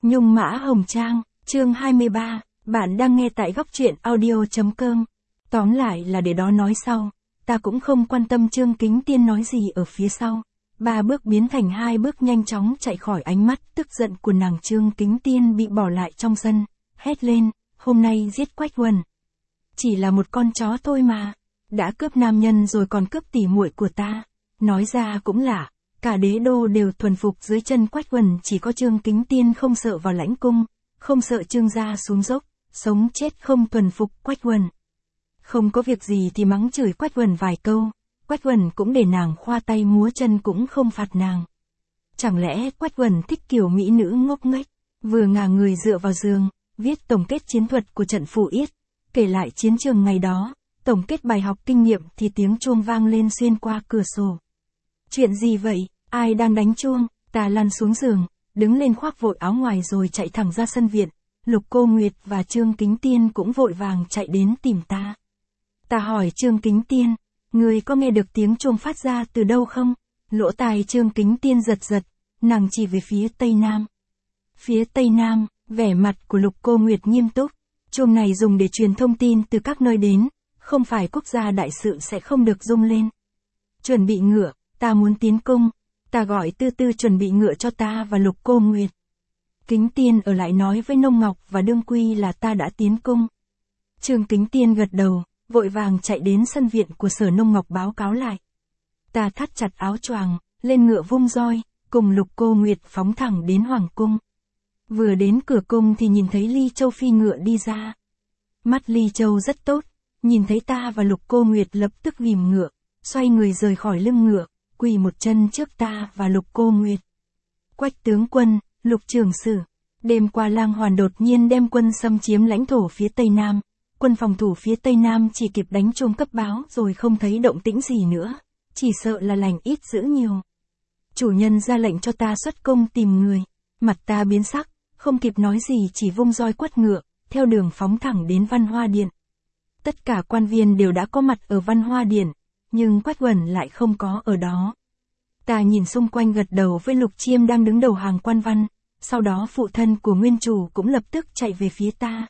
Nhung Mã Hồng Trang, chương 23, bạn đang nghe tại góc truyện audio.com. Tóm lại là để đó nói sau, ta cũng không quan tâm Trương Kính Tiên nói gì ở phía sau. 3 bước biến thành 2 bước nhanh chóng chạy khỏi ánh mắt tức giận của nàng. Trương Kính Tiên bị bỏ lại trong sân, hét lên, hôm nay giết Quách Huân. Chỉ là một con chó thôi mà, đã cướp nam nhân rồi còn cướp tỉ muội của ta. Nói ra cũng lạ, cả đế đô đều thuần phục dưới chân Quách Huân, chỉ có Trương Kính Tiên không sợ vào lãnh cung, không sợ Trương gia xuống dốc, sống chết không thuần phục Quách Huân. Không có việc gì thì mắng chửi Quách Huân vài câu, Quách Huân cũng để nàng khoa tay múa chân cũng không phạt nàng. Chẳng lẽ Quách Huân thích kiểu mỹ nữ ngốc nghếch, vừa ngả người dựa vào giường, viết tổng kết chiến thuật của trận Phủ Yết, kể lại chiến trường ngày đó, tổng kết bài học kinh nghiệm thì tiếng chuông vang lên xuyên qua cửa sổ. Chuyện gì vậy, ai đang đánh chuông? Ta lăn xuống giường, đứng lên khoác vội áo ngoài rồi chạy thẳng ra sân viện. Lục Cô Nguyệt và Trương Kính Tiên cũng vội vàng chạy đến tìm ta. Ta hỏi Trương Kính Tiên, người có nghe được tiếng chuông phát ra từ đâu không? Lỗ tai Trương Kính Tiên giật giật, nàng chỉ về phía tây nam. Phía tây nam, vẻ mặt của Lục Cô Nguyệt nghiêm túc. Chuông này dùng để truyền thông tin từ các nơi đến, không phải quốc gia đại sự sẽ không được rung lên. Chuẩn bị ngựa, ta muốn tiến cung. Ta gọi Tư Tư chuẩn bị ngựa cho ta và Lục Cô Nguyệt. Kính Tiên ở lại nói với Nông Ngọc và Đương Quy là ta đã tiến cung. Trương Kính Tiên gật đầu, vội vàng chạy đến sân viện của Sở Nông Ngọc báo cáo lại. Ta thắt chặt áo choàng, lên ngựa vung roi, cùng Lục Cô Nguyệt phóng thẳng đến Hoàng cung. Vừa đến cửa cung thì nhìn thấy Ly Châu phi ngựa đi ra. Mắt Ly Châu rất tốt, nhìn thấy ta và Lục Cô Nguyệt lập tức ghìm ngựa, xoay người rời khỏi lưng ngựa, quỳ một chân trước ta và Lục Cô Nguyệt. Quách tướng quân, Lục trưởng sử, đêm qua Lang Hoàn đột nhiên đem quân xâm chiếm lãnh thổ phía Tây Nam, quân phòng thủ phía Tây Nam chỉ kịp đánh chuông cấp báo rồi không thấy động tĩnh gì nữa, chỉ sợ là lành ít dữ nhiều. Chủ nhân ra lệnh cho ta xuất cung tìm người, mặt ta biến sắc, không kịp nói gì chỉ vung roi quất ngựa, theo đường phóng thẳng đến Văn Hoa Điện. Tất cả quan viên đều đã có mặt ở Văn Hoa Điện, nhưng Quách Huân lại không có ở đó. Ta nhìn xung quanh gật đầu với Lục Chiêm đang đứng đầu hàng quan văn, sau đó phụ thân của nguyên chủ cũng lập tức chạy về phía ta.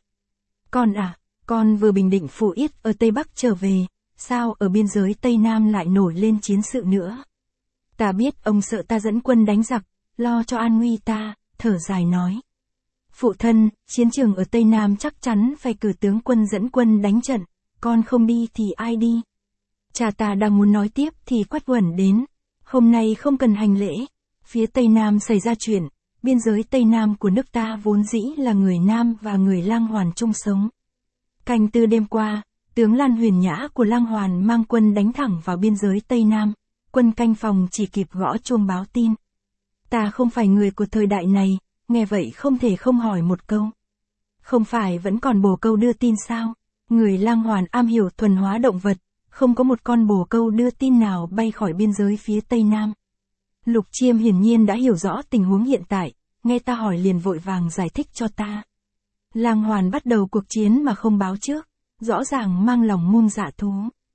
Con vừa bình định Phủ Yết ở Tây Bắc trở về, sao ở biên giới Tây Nam lại nổi lên chiến sự nữa? Ta biết ông sợ ta dẫn quân đánh giặc, lo cho an nguy ta, thở dài nói. Phụ thân, chiến trường ở Tây Nam chắc chắn phải cử tướng quân dẫn quân đánh trận, con không đi thì ai đi? Cha ta đang muốn nói tiếp thì Quách Huân đến. Hôm nay không cần hành lễ. Phía Tây Nam xảy ra chuyện, biên giới Tây Nam của nước ta vốn dĩ là người Nam và người Lang Hoàn chung sống. Canh tư đêm qua, tướng Lan Huyền Nhã của Lang Hoàn mang quân đánh thẳng vào biên giới Tây Nam, quân canh phòng chỉ kịp gõ chuông báo tin. Ta không phải người của thời đại này, nghe vậy không thể không hỏi một câu. Không phải vẫn còn bồ câu đưa tin sao? Người Lang Hoàn am hiểu thuần hóa động vật, không có một con bồ câu đưa tin nào bay khỏi biên giới phía Tây Nam. Lục Chiêm hiển nhiên đã hiểu rõ tình huống hiện tại, nghe ta hỏi liền vội vàng giải thích cho ta. Lang Hoàn bắt đầu cuộc chiến mà không báo trước, rõ ràng mang lòng muôn dạ thú.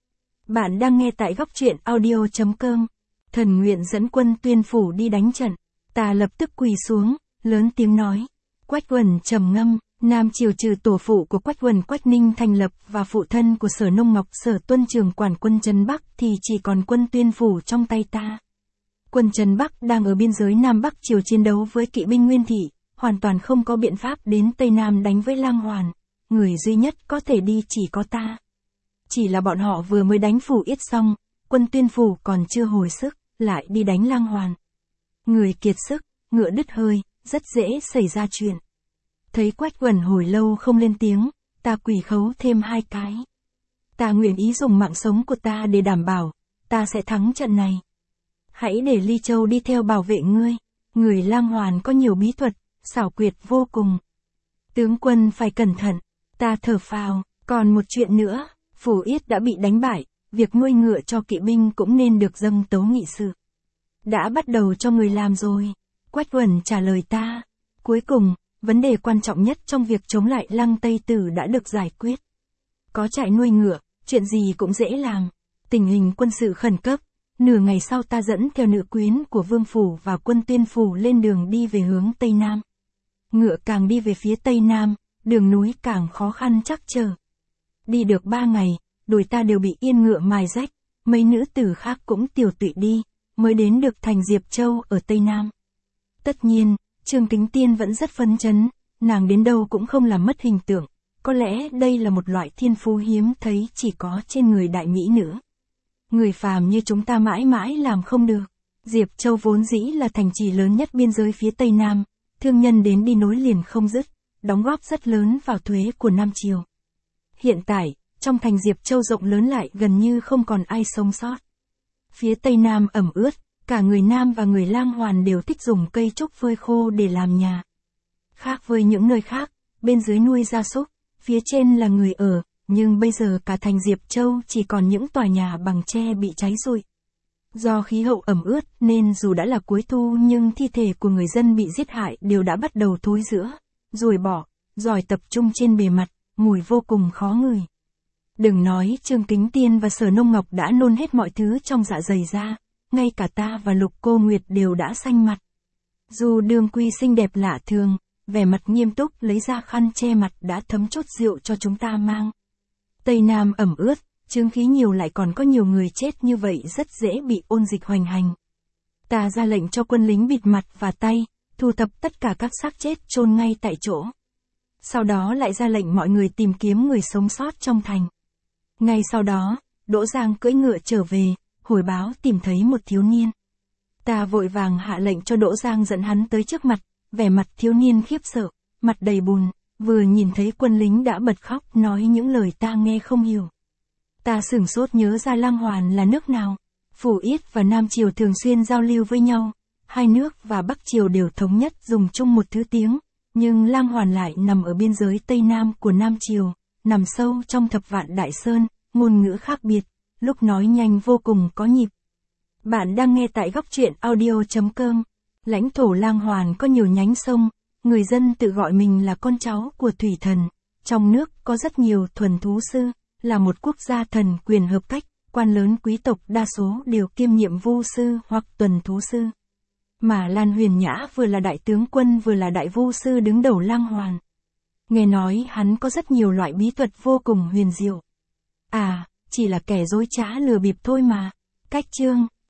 Bạn đang nghe tại góc truyện audio.com. Thần nguyện dẫn quân Tuyên Phủ đi đánh trận. Ta lập tức quỳ xuống, lớn tiếng nói. Quách Huân trầm ngâm. Nam triều trừ tổ phụ của Quách Huân Quách Ninh thành lập và phụ thân của Sở Nông Ngọc Sở Tuân Trường quản quân Trấn Bắc thì chỉ còn quân Tuyên Phủ trong tay ta. Quân Trấn Bắc đang ở biên giới Nam Bắc triều chiến đấu với kỵ binh Nguyên Thị, hoàn toàn không có biện pháp đến Tây Nam đánh với Lang Hoàn, người duy nhất có thể đi chỉ có ta. Chỉ là bọn họ vừa mới đánh Phủ Yết xong, quân Tuyên Phủ còn chưa hồi sức, lại đi đánh Lang Hoàn. Người kiệt sức, ngựa đứt hơi, rất dễ xảy ra chuyện. Thấy Quách Huân hồi lâu không lên tiếng, ta quỳ khấu thêm 2 cái. Ta nguyện ý dùng mạng sống của ta để đảm bảo, ta sẽ thắng trận này. Hãy để Ly Châu đi theo bảo vệ ngươi, người Lang Hoàn có nhiều bí thuật, xảo quyệt vô cùng. Tướng quân phải cẩn thận, ta thở phào, còn một chuyện nữa, Phủ Yết đã bị đánh bại, việc nuôi ngựa cho kỵ binh cũng nên được dâng tấu nghị sự. Đã bắt đầu cho người làm rồi, Quách Huân trả lời ta. Cuối cùng, vấn đề quan trọng nhất trong việc chống lại Lăng Tây Tử đã được giải quyết. Có trại nuôi ngựa, chuyện gì cũng dễ làm. Tình hình quân sự khẩn cấp, nửa ngày sau ta dẫn theo nữ quyến của Vương Phủ và quân Tuyên Phủ lên đường đi về hướng Tây Nam. Ngựa càng đi về phía tây nam, đường núi càng khó khăn chắc trở. Đi được 3 ngày, đùi ta đều bị yên ngựa mài rách, mấy nữ tử khác cũng tiều tụy đi, mới đến được thành Diệp Châu ở Tây Nam. Tất nhiên, Trương Kính Tiên vẫn rất phấn chấn, nàng đến đâu cũng không làm mất hình tượng, có lẽ đây là một loại thiên phú hiếm thấy chỉ có trên người đại mỹ nữ. Người phàm như chúng ta mãi mãi làm không được. Diệp Châu vốn dĩ là thành trì lớn nhất biên giới phía Tây Nam, thương nhân đến đi nối liền không dứt, đóng góp rất lớn vào thuế của Nam Triều. Hiện tại, trong thành Diệp Châu rộng lớn lại gần như không còn ai sống sót. Phía Tây Nam ẩm ướt, cả người Nam và người Lang Hoàn đều thích dùng cây trúc phơi khô để làm nhà. Khác với những nơi khác, bên dưới nuôi gia súc, phía trên là người ở, nhưng bây giờ cả thành Diệp Châu chỉ còn những tòa nhà bằng tre bị cháy rụi. Do khí hậu ẩm ướt nên dù đã là cuối thu nhưng thi thể của người dân bị giết hại đều đã bắt đầu thối rữa, ruồi bọ, giỏi tập trung trên bề mặt, mùi vô cùng khó ngửi. Đừng nói Trương Kính Tiên và Sở Nông Ngọc đã nôn hết mọi thứ trong dạ dày ra, ngay cả ta và Lục Cô Nguyệt đều đã xanh mặt. Dù Đường Quy xinh đẹp lạ thường, vẻ mặt nghiêm túc lấy ra khăn che mặt đã thấm chút rượu cho chúng ta mang. Tây Nam ẩm ướt, chướng khí nhiều lại còn có nhiều người chết như vậy rất dễ bị ôn dịch hoành hành. Ta ra lệnh cho quân lính bịt mặt và tay, thu thập tất cả các xác chết chôn ngay tại chỗ. Sau đó lại ra lệnh mọi người tìm kiếm người sống sót trong thành. Ngay sau đó, Đỗ Giang cưỡi ngựa trở về, hồi báo tìm thấy một thiếu niên. Ta vội vàng hạ lệnh cho Đỗ Giang dẫn hắn tới trước mặt, vẻ mặt thiếu niên khiếp sợ, mặt đầy bùn, vừa nhìn thấy quân lính đã bật khóc nói những lời ta nghe không hiểu. Ta sửng sốt nhớ ra Lang Hoàn là nước nào. Phủ Yết và Nam Triều thường xuyên giao lưu với nhau, hai nước và Bắc Triều đều thống nhất dùng chung một thứ tiếng, nhưng Lang Hoàn lại nằm ở biên giới Tây Nam của Nam Triều, nằm sâu trong Thập Vạn Đại Sơn, ngôn ngữ khác biệt, lúc nói nhanh vô cùng có nhịp. Bạn đang nghe tại góc truyện audio.com. Lãnh thổ Lang Hoàn có nhiều nhánh sông, người dân tự gọi mình là con cháu của thủy thần. Trong nước có rất nhiều thuần thú sư, là một quốc gia thần quyền hợp cách, quan lớn quý tộc đa số đều kiêm nhiệm vu sư hoặc tuần thú sư. Mà Lan Huyền Nhã vừa là đại tướng quân vừa là đại vu sư đứng đầu Lang Hoàn. Nghe nói hắn có rất nhiều loại bí thuật vô cùng huyền diệu. À, chỉ là kẻ dối trá lừa bịp thôi mà. Cách chương